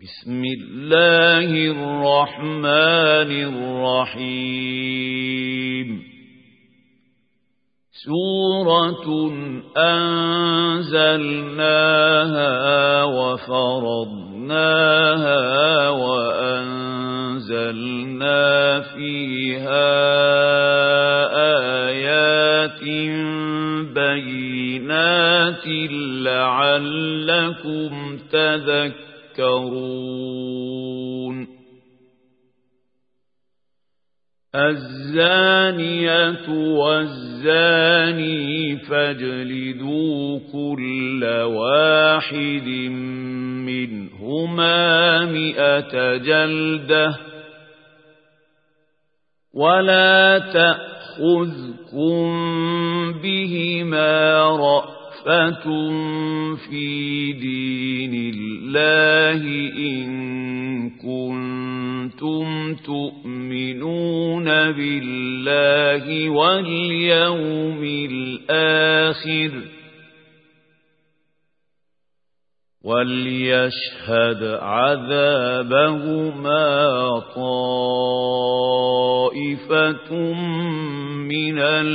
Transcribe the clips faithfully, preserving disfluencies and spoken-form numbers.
بسم الله الرحمن الرحيم سورة أنزلناها وفرضناها وأنزلنا فيها آيات بينات لعلكم تذكرون الزانية والزاني فاجلدوا كل واحد منهما مئة جلدة ولا تأخذكم بهما رأفة في دين الله إن كنتم تؤمنون بالله واليوم الآخر وليشهد عذابهما طائفة من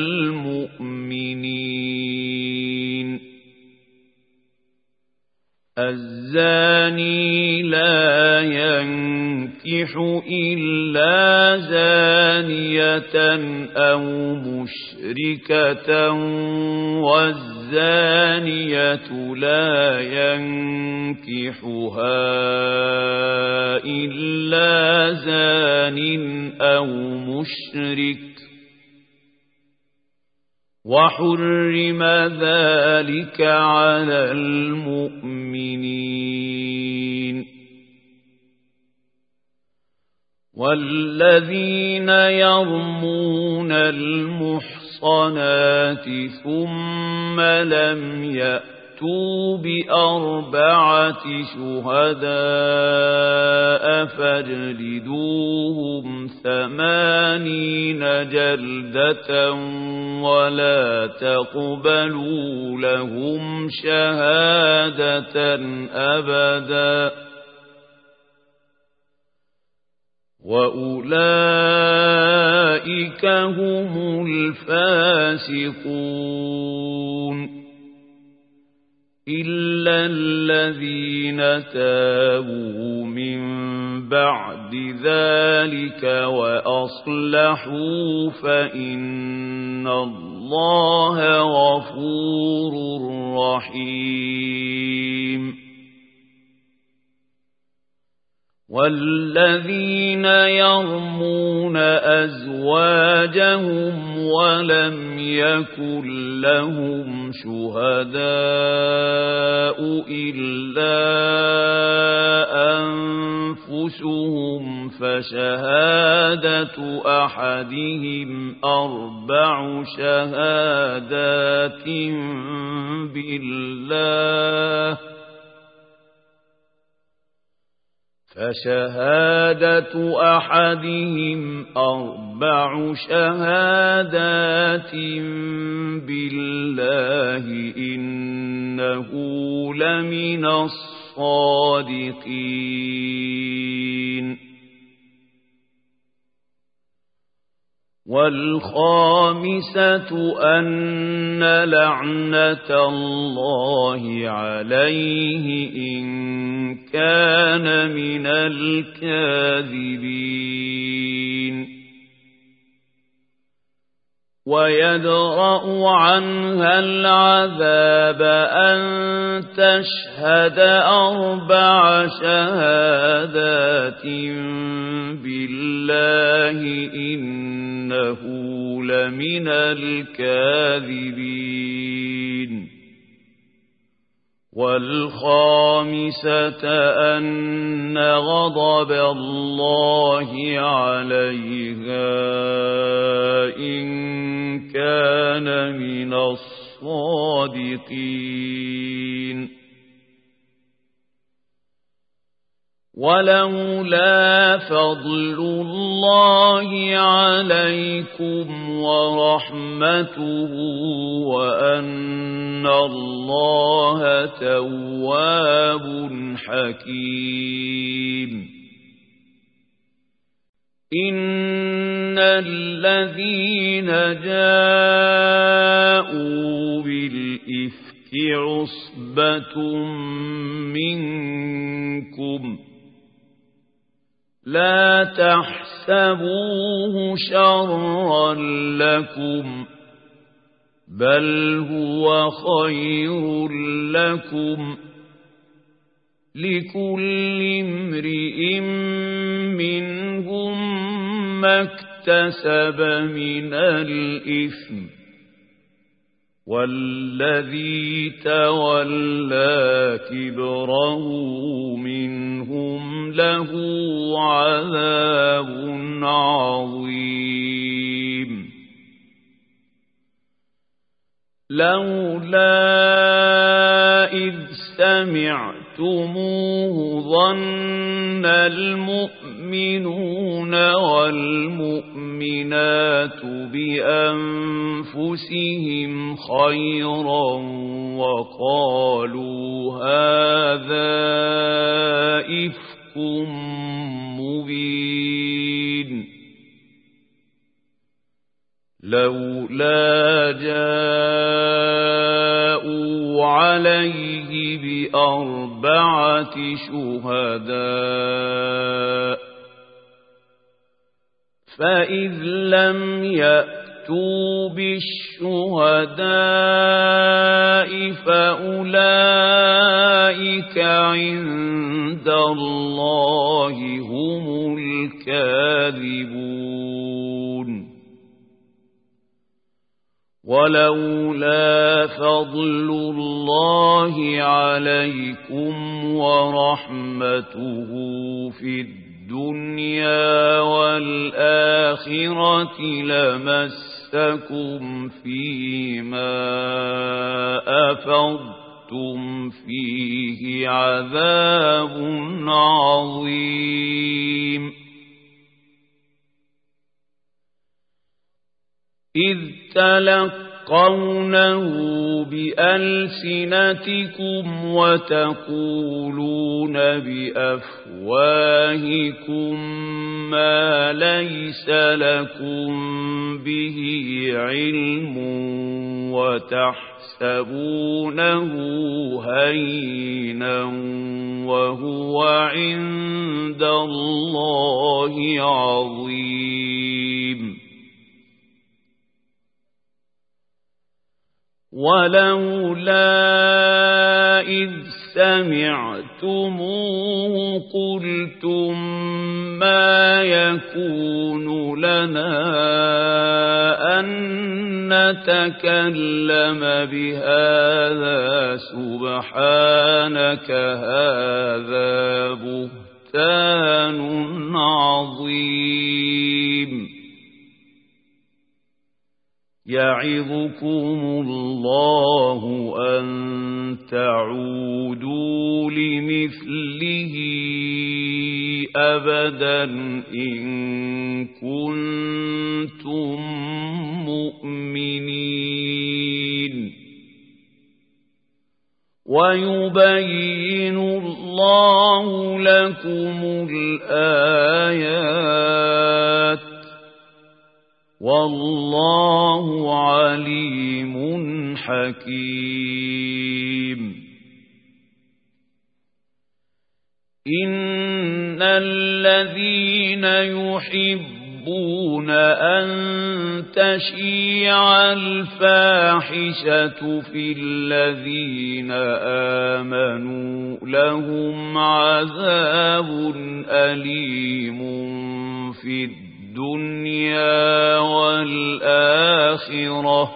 المؤمنين الزاني لا ينكح إلا زانية أو مشركة والزانية لا ينكحها إلا زان أو مشرك وحرم ذلك على المؤمنين والذين يرمون المحصنات ثم لم يأتوا بأربعة شهداء فاجلدوهم ثمانين جلدة ولا تقبلوا لهم شهادة أبدا وأولئك هم الفاسقون إلا الذين تابوا من بعد ذلك وأصلحوا فإن الله غفور رحيم والذين يرمون أزواجهم ولم يكن لهم شهداء إلا أنفسهم فشهادة أحدهم أربع شهادات بالله فشهادة أحدهم أربع شهادات بالله إنه لمن الصادقين والخامسة أن لعنة الله عليه إن كان من الكاذبين ويدرأ عنها العذاب أن تشهد أربع شهادات بالله إنه لمن الكاذبين والخامسة أن غضب الله عليها إن كان من الصادقين ولولا فضل الله عليكم ورحمته وأن الله تواب حكيم إن الذين جاءوا بالإفك عصبة منكم لا تحسبوه شرا لكم بل هو خير لكم لكل امرئ منهم ما اكتسب من الإثم والذي تولى كبره منهم له عذاب عظيم لولا إذ سمعتموه ظن المؤمنون والمؤمنات بأنفسهم خيرا وقالوا هذا إفك مبين لولا جاءوا عليه بأربعة شهداء فإذ لم يأتوا بالشهداء فأولئك عند الله هم الكاذبون ولولا فضل الله عليكم ورحمته في الدنيا والآخرة لمسكم فيما أفضتم فيه عذاب عظيم إذ تلقونه بألسنتكم وتقولون بأفواهكم ما ليس لكم به علم وتحسبونه هينا وهو عند الله عظيم ولولا إذ سمعتموه قلتم ما يكون لنا أن نتكلم بهذا سبحانك هذا بهتان عظيم يعظكم الله أن تعودوا لمثله أبدا إن كنتم مؤمنين ويبين الله لكم الآيات والله عليم حكيم إن الذين يحبون أن تشيع الفاحشة في الذين آمنوا لهم عذاب أليم في الدنيا الدنيا والآخرة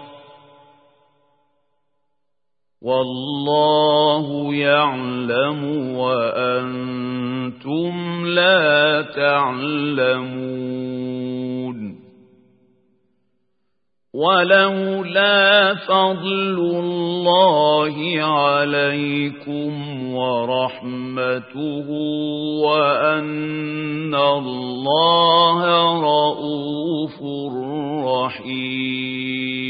والله يعلم وأنتم لا تعلمون ولولا فضل الله عليكم ورحمته وأن الله رؤوف رحيم.